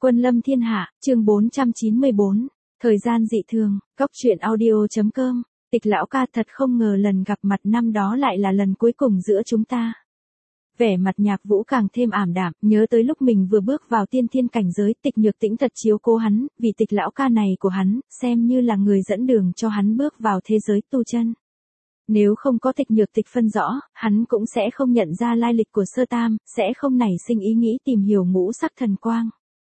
Quân lâm thiên hạ, chương 494, thời gian dị thường, Cóc truyện audio.com, Tịch lão ca thật không ngờ lần gặp mặt năm đó lại là lần cuối cùng giữa chúng ta. Vẻ mặt Nhạc Vũ càng thêm ảm đạm, nhớ tới lúc mình vừa bước vào tiên thiên cảnh giới, Tịch Nhược Tĩnh thật chiếu cố hắn, vì Tịch lão ca này của hắn, xem như là người dẫn đường cho hắn bước vào thế giới tu chân. Nếu không có Tịch Nhược Tịch phân rõ, hắn cũng sẽ không nhận ra lai lịch của Sơ Tam, sẽ không nảy sinh ý nghĩ tìm hiểu ngũ sắc thần quang.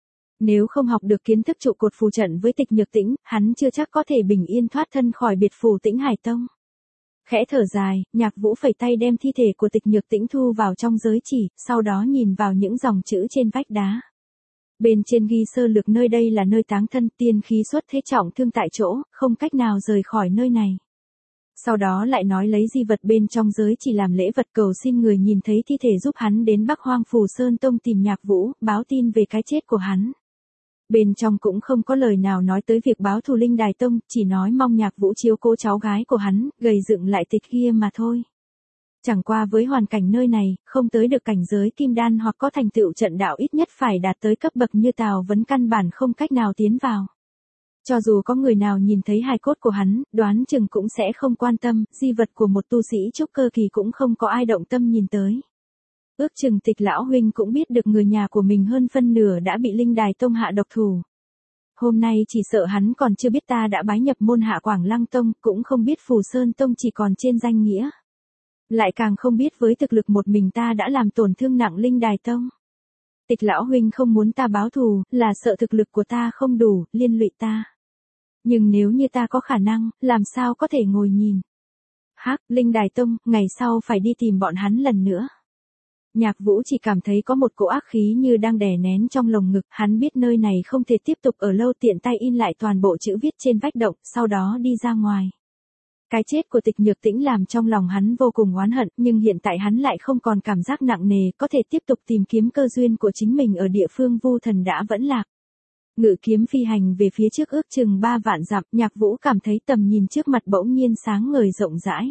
Nếu không học được kiến thức trụ cột phù trận với Tịch Nhược Tĩnh, hắn chưa chắc có thể bình yên thoát thân khỏi biệt phù Tĩnh Hải Tông. Khẽ thở dài, Nhạc Vũ phẩy tay đem thi thể của Tịch Nhược Tĩnh thu vào trong giới chỉ, sau đó nhìn vào những dòng chữ trên vách đá. Bên trên ghi sơ lược nơi đây là nơi táng thân, tiên khí xuất thế trọng thương tại chỗ, không cách nào rời khỏi nơi này. Sau đó lại nói lấy di vật bên trong giới chỉ làm lễ vật, cầu xin người nhìn thấy thi thể giúp hắn đến Bắc Hoang Phù Sơn Tông tìm Nhạc Vũ, báo tin về cái chết của hắn. Bên trong cũng không có lời nào nói tới việc báo thù Linh Đài Tông, chỉ nói mong Nhạc Vũ chiếu cố cháu gái của hắn, gầy dựng lại tịch kia mà thôi. Chẳng qua với hoàn cảnh nơi này, không tới được cảnh giới kim đan hoặc có thành tựu trận đạo ít nhất phải đạt tới cấp bậc như Tào Vấn căn bản không cách nào tiến vào. Cho dù có người nào nhìn thấy hài cốt của hắn, đoán chừng cũng sẽ không quan tâm, di vật của một tu sĩ trúc cơ kỳ cũng không có ai động tâm nhìn tới. Ước chừng Tịch lão huynh cũng biết được người nhà của mình hơn phân nửa đã bị Linh Đài Tông hạ độc thủ. Hôm nay chỉ sợ hắn còn chưa biết ta đã bái nhập môn Hạ Quảng Lăng Tông, cũng không biết Phù Sơn Tông chỉ còn trên danh nghĩa. Lại càng không biết với thực lực một mình ta đã làm tổn thương nặng Linh Đài Tông. Tịch lão huynh không muốn ta báo thù, là sợ thực lực của ta không đủ, liên lụy ta. Nhưng nếu như ta có khả năng, làm sao có thể ngồi nhìn. Hắc, Linh Đài Tông, ngày sau phải đi tìm bọn hắn lần nữa. Nhạc Vũ chỉ cảm thấy có một cỗ ác khí như đang đè nén trong lồng ngực, hắn biết nơi này không thể tiếp tục ở lâu, tiện tay in lại toàn bộ chữ viết trên vách động, sau đó đi ra ngoài. Cái chết của Tịch Nhược Tĩnh làm trong lòng hắn vô cùng oán hận, nhưng hiện tại hắn lại không còn cảm giác nặng nề, có thể tiếp tục tìm kiếm cơ duyên của chính mình ở địa phương Vu Thần đã vẫn lạc. Ngự kiếm phi hành về phía trước ước chừng 3 vạn dặm, Nhạc Vũ cảm thấy tầm nhìn trước mặt bỗng nhiên sáng ngời rộng rãi.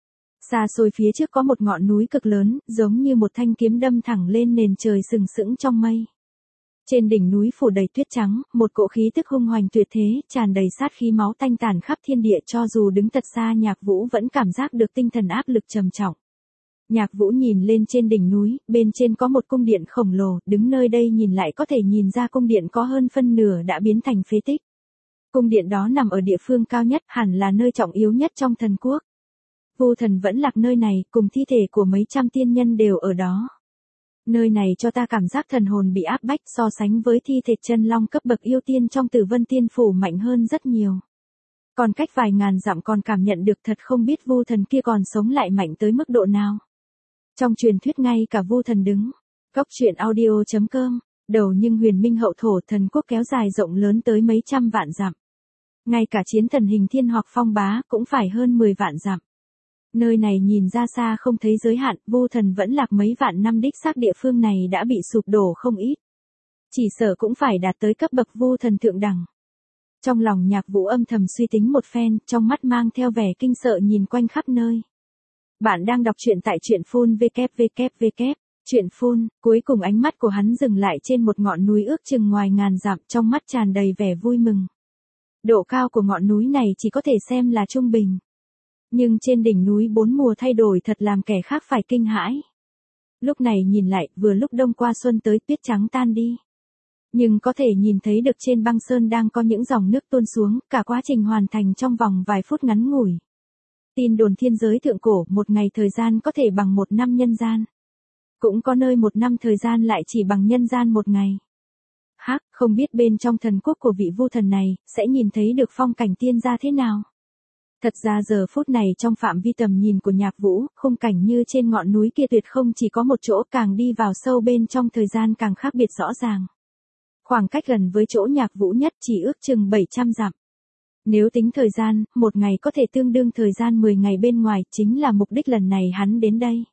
Xa xôi phía trước có một ngọn núi cực lớn, giống như một thanh kiếm đâm thẳng lên nền trời sừng sững trong mây. Trên đỉnh núi phủ đầy tuyết trắng, một cỗ khí tức hung hoành tuyệt thế, tràn đầy sát khí máu tanh tàn khắp thiên địa, cho dù đứng thật xa Nhạc Vũ vẫn cảm giác được tinh thần áp lực trầm trọng. Nhạc Vũ nhìn lên trên đỉnh núi, bên trên có một cung điện khổng lồ, đứng nơi đây nhìn lại có thể nhìn ra cung điện có hơn phân nửa đã biến thành phế tích. Cung điện đó nằm ở địa phương cao nhất, hẳn là nơi trọng yếu nhất trong thần quốc. Vu Thần vẫn lạc nơi này, cùng thi thể của mấy trăm tiên nhân đều ở đó. Nơi này cho ta cảm giác thần hồn bị áp bách, so sánh với thi thể chân long cấp bậc yêu tiên trong Tử Vân Tiên Phủ mạnh hơn rất nhiều. Còn cách vài ngàn dặm còn cảm nhận được, thật không biết Vu Thần kia còn sống lại mạnh tới mức độ nào. Trong truyền thuyết ngay cả Vu Thần đứng. Cóc truyện audio.com, đầu nhưng huyền minh hậu thổ thần quốc kéo dài rộng lớn tới mấy trăm vạn dặm. Ngay cả chiến thần hình thiên hoặc phong bá cũng phải hơn 10 vạn dặm. Nơi này nhìn ra xa không thấy giới hạn, Vu Thần vẫn lạc mấy vạn năm, đích xác địa phương này đã bị sụp đổ không ít. Chỉ sợ cũng phải đạt tới cấp bậc Vu Thần thượng đẳng. Trong lòng Nhạc Vũ âm thầm suy tính một phen, trong mắt mang theo vẻ kinh sợ nhìn quanh khắp nơi. Bạn đang đọc truyện tại truyện phun www. Truyện phun, cuối cùng ánh mắt của hắn dừng lại trên một ngọn núi ước chừng ngoài ngàn dặm, trong mắt tràn đầy vẻ vui mừng. Độ cao của ngọn núi này chỉ có thể xem là trung bình. Nhưng trên đỉnh núi 4 mùa thay đổi thật làm kẻ khác phải kinh hãi. Lúc này nhìn lại, vừa lúc đông qua xuân tới, tuyết trắng tan đi. Nhưng có thể nhìn thấy được trên băng sơn đang có những dòng nước tuôn xuống, cả quá trình hoàn thành trong vòng vài phút ngắn ngủi. Tin đồn thiên giới thượng cổ, một ngày thời gian có thể bằng 1 năm nhân gian. Cũng có nơi 1 năm thời gian lại chỉ bằng nhân gian 1 ngày. Hắc, không biết bên trong thần quốc của vị Vu Thần này, sẽ nhìn thấy được phong cảnh tiên gia thế nào. Thật ra giờ phút này trong phạm vi tầm nhìn của Nhạc Vũ, khung cảnh như trên ngọn núi kia tuyệt không chỉ có một chỗ, càng đi vào sâu bên trong thời gian càng khác biệt rõ ràng. Khoảng cách gần với chỗ Nhạc Vũ nhất chỉ ước chừng 700 dặm. Nếu tính thời gian, 1 ngày có thể tương đương thời gian 10 ngày bên ngoài, chính là mục đích lần này hắn đến đây.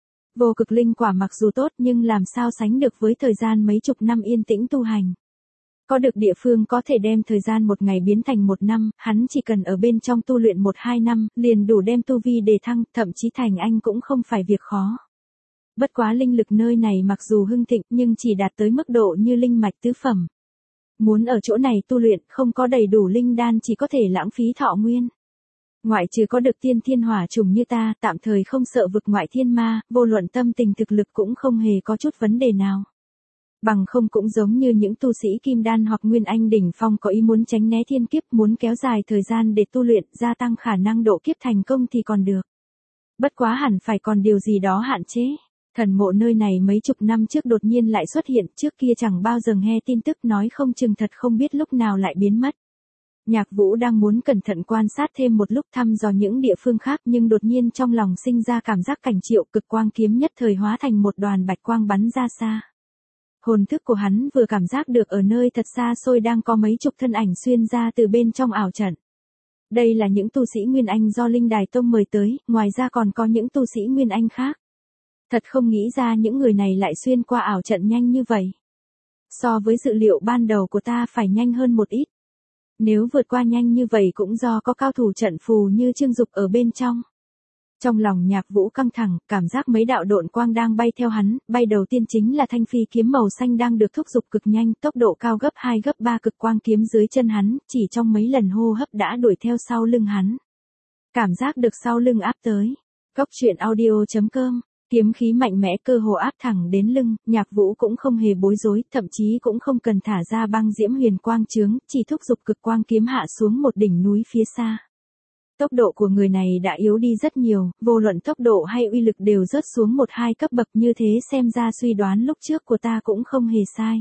Vô cực linh quả mặc dù tốt nhưng làm sao sánh được với thời gian mấy chục năm yên tĩnh tu hành. Có được địa phương có thể đem thời gian 1 ngày biến thành 1 năm, hắn chỉ cần ở bên trong tu luyện 1-2 năm, liền đủ đem tu vi đề thăng, thậm chí thành anh cũng không phải việc khó. Bất quá linh lực nơi này mặc dù hưng thịnh nhưng chỉ đạt tới mức độ như linh mạch tứ phẩm. Muốn ở chỗ này tu luyện, không có đầy đủ linh đan chỉ có thể lãng phí thọ nguyên. Ngoại trừ có được tiên thiên hỏa trùng như ta, tạm thời không sợ vực ngoại thiên ma, vô luận tâm tình thực lực cũng không hề có chút vấn đề nào. Bằng không cũng giống như những tu sĩ kim đan hoặc nguyên anh đỉnh phong có ý muốn tránh né thiên kiếp, muốn kéo dài thời gian để tu luyện, gia tăng khả năng độ kiếp thành công thì còn được. Bất quá hẳn phải còn điều gì đó hạn chế. Thần mộ nơi này mấy chục năm trước đột nhiên lại xuất hiện, trước kia chẳng bao giờ nghe tin tức, nói không chừng thật không biết lúc nào lại biến mất. Nhạc Vũ đang muốn cẩn thận quan sát thêm một lúc thăm dò những địa phương khác, nhưng đột nhiên trong lòng sinh ra cảm giác cảnh Triệu Cực Quang kiếm nhất thời hóa thành một đoàn bạch quang bắn ra xa. Hồn thức của hắn vừa cảm giác được ở nơi thật xa xôi đang có mấy chục thân ảnh xuyên ra từ bên trong ảo trận. Đây là những tu sĩ Nguyên Anh do Linh Đài Tông mời tới, ngoài ra còn có những tu sĩ Nguyên Anh khác. Thật không nghĩ ra những người này lại xuyên qua ảo trận nhanh như vậy. So với dự liệu ban đầu của ta phải nhanh hơn một ít. Nếu vượt qua nhanh như vậy cũng do có cao thủ trận phù như Trương Dục ở bên trong. Trong lòng Nhạc Vũ căng thẳng, cảm giác mấy đạo độn quang đang bay theo hắn, bay đầu tiên chính là thanh phi kiếm màu xanh đang được thúc giục cực nhanh, tốc độ cao gấp 2 gấp 3 cực quang kiếm dưới chân hắn, chỉ trong mấy lần hô hấp đã đuổi theo sau lưng hắn. Cảm giác được sau lưng áp tới. Cốc truyện audio.com, kiếm khí mạnh mẽ cơ hồ áp thẳng đến lưng, Nhạc Vũ cũng không hề bối rối, thậm chí cũng không cần thả ra băng diễm huyền quang chướng, chỉ thúc giục cực quang kiếm hạ xuống một đỉnh núi phía xa. Tốc độ của người này đã yếu đi rất nhiều, vô luận tốc độ hay uy lực đều rớt xuống 1-2 cấp bậc, như thế xem ra suy đoán lúc trước của ta cũng không hề sai.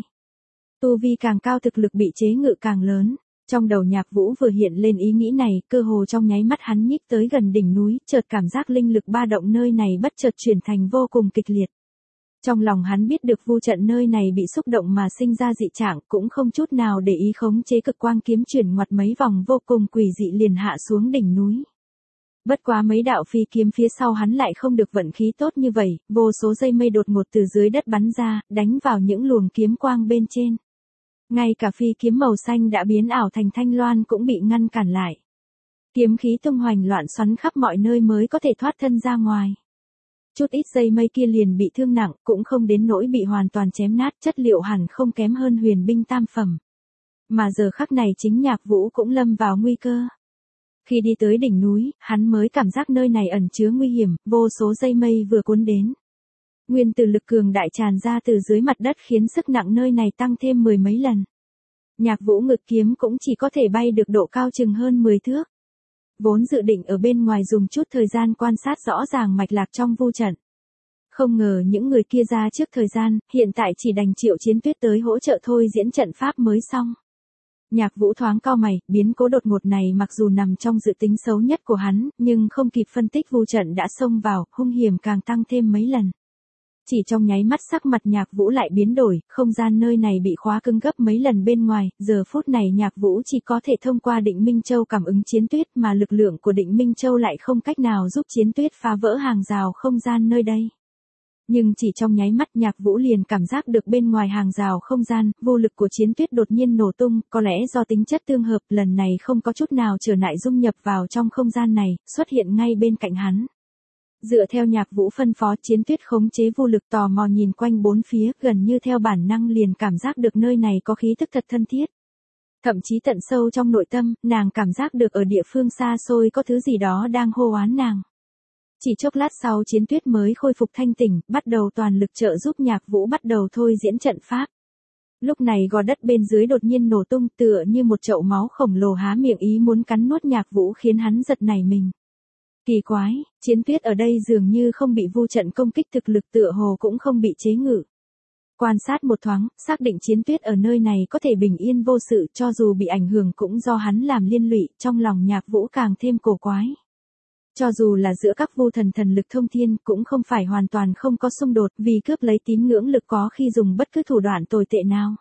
Tu vi càng cao thực lực bị chế ngự càng lớn. Trong đầu Nhạc Vũ vừa hiện lên ý nghĩ này, cơ hồ trong nháy mắt hắn nhích tới gần đỉnh núi, chợt cảm giác linh lực ba động nơi này bất chợt chuyển thành vô cùng kịch liệt. Trong lòng hắn biết được vu trận nơi này bị xúc động mà sinh ra dị trạng, cũng không chút nào để ý khống chế cực quang kiếm chuyển ngoặt mấy vòng vô cùng quỷ dị liền hạ xuống đỉnh núi. Bất quá mấy đạo phi kiếm phía sau hắn lại không được vận khí tốt như vậy, vô số dây mây đột ngột từ dưới đất bắn ra, đánh vào những luồng kiếm quang bên trên. Ngay cả phi kiếm màu xanh đã biến ảo thành thanh loan cũng bị ngăn cản lại. Kiếm khí tung hoành loạn xoắn khắp mọi nơi mới có thể thoát thân ra ngoài. Chút ít dây mây kia liền bị thương nặng, cũng không đến nỗi bị hoàn toàn chém nát, chất liệu hẳn không kém hơn huyền binh tam phẩm. Mà giờ khắc này chính Nhạc Vũ cũng lâm vào nguy cơ. Khi đi tới đỉnh núi, hắn mới cảm giác nơi này ẩn chứa nguy hiểm, vô số dây mây vừa cuốn đến. Nguyên tử lực cường đại tràn ra từ dưới mặt đất khiến sức nặng nơi này tăng thêm 10 mấy lần. Nhạc Vũ ngự kiếm cũng chỉ có thể bay được độ cao chừng hơn 10 thước. Vốn dự định ở bên ngoài dùng chút thời gian quan sát rõ ràng mạch lạc trong vu trận. Không ngờ những người kia ra trước thời gian, hiện tại chỉ đành Triệu Chiến Tuyết tới hỗ trợ thôi diễn trận pháp mới xong. Nhạc Vũ thoáng cau mày, biến cố đột ngột này mặc dù nằm trong dự tính xấu nhất của hắn, nhưng không kịp phân tích vu trận đã xông vào, hung hiểm càng tăng thêm mấy lần. Chỉ trong nháy mắt sắc mặt Nhạc Vũ lại biến đổi, không gian nơi này bị khóa cứng gấp mấy lần bên ngoài, giờ phút này Nhạc Vũ chỉ có thể thông qua Định Minh Châu cảm ứng Chiến Tuyết, mà lực lượng của Định Minh Châu lại không cách nào giúp Chiến Tuyết phá vỡ hàng rào không gian nơi đây. Nhưng chỉ trong nháy mắt Nhạc Vũ liền cảm giác được bên ngoài hàng rào không gian, vô lực của Chiến Tuyết đột nhiên nổ tung, có lẽ do tính chất tương hợp, lần này không có chút nào trở ngại dung nhập vào trong không gian này, xuất hiện ngay bên cạnh hắn. Dựa theo Nhạc Vũ phân phó, Chiến Tuyết khống chế vô lực tò mò nhìn quanh bốn phía, gần như theo bản năng liền cảm giác được nơi này có khí tức thật thân thiết. Thậm chí tận sâu trong nội tâm, nàng cảm giác được ở địa phương xa xôi có thứ gì đó đang hô oán nàng. Chỉ chốc lát sau Chiến Tuyết mới khôi phục thanh tỉnh, bắt đầu toàn lực trợ giúp Nhạc Vũ bắt đầu thôi diễn trận pháp. Lúc này gò đất bên dưới đột nhiên nổ tung, tựa như một chậu máu khổng lồ há miệng ý muốn cắn nuốt Nhạc Vũ, khiến hắn giật nảy mình. Kỳ quái, Chiến Tuyết ở đây dường như không bị vu trận công kích, thực lực tựa hồ cũng không bị chế ngự. Quan sát một thoáng, xác định Chiến Tuyết ở nơi này có thể bình yên vô sự, cho dù bị ảnh hưởng cũng do hắn làm liên lụy, trong lòng Nhạc Vũ càng thêm cổ quái. Cho dù là giữa các vu thần thần lực thông thiên cũng không phải hoàn toàn không có xung đột, vì cướp lấy tín ngưỡng lực có khi dùng bất cứ thủ đoạn tồi tệ nào.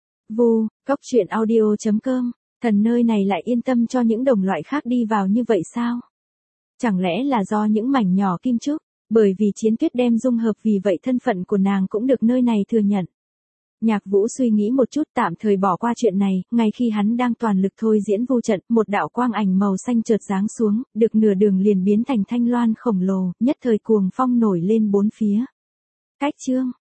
Vu, Cốc truyện audio.com, thần nơi này lại yên tâm cho những đồng loại khác đi vào như vậy sao? Chẳng lẽ là do những mảnh nhỏ kim trúc, bởi vì Chiến Tuyết đem dung hợp, vì vậy thân phận của nàng cũng được nơi này thừa nhận. Nhạc Vũ suy nghĩ một chút, tạm thời bỏ qua chuyện này, ngay khi hắn đang toàn lực thôi diễn vu trận, một đạo quang ảnh màu xanh chợt giáng xuống, được nửa đường liền biến thành thanh loan khổng lồ, nhất thời cuồng phong nổi lên bốn phía. Cách chương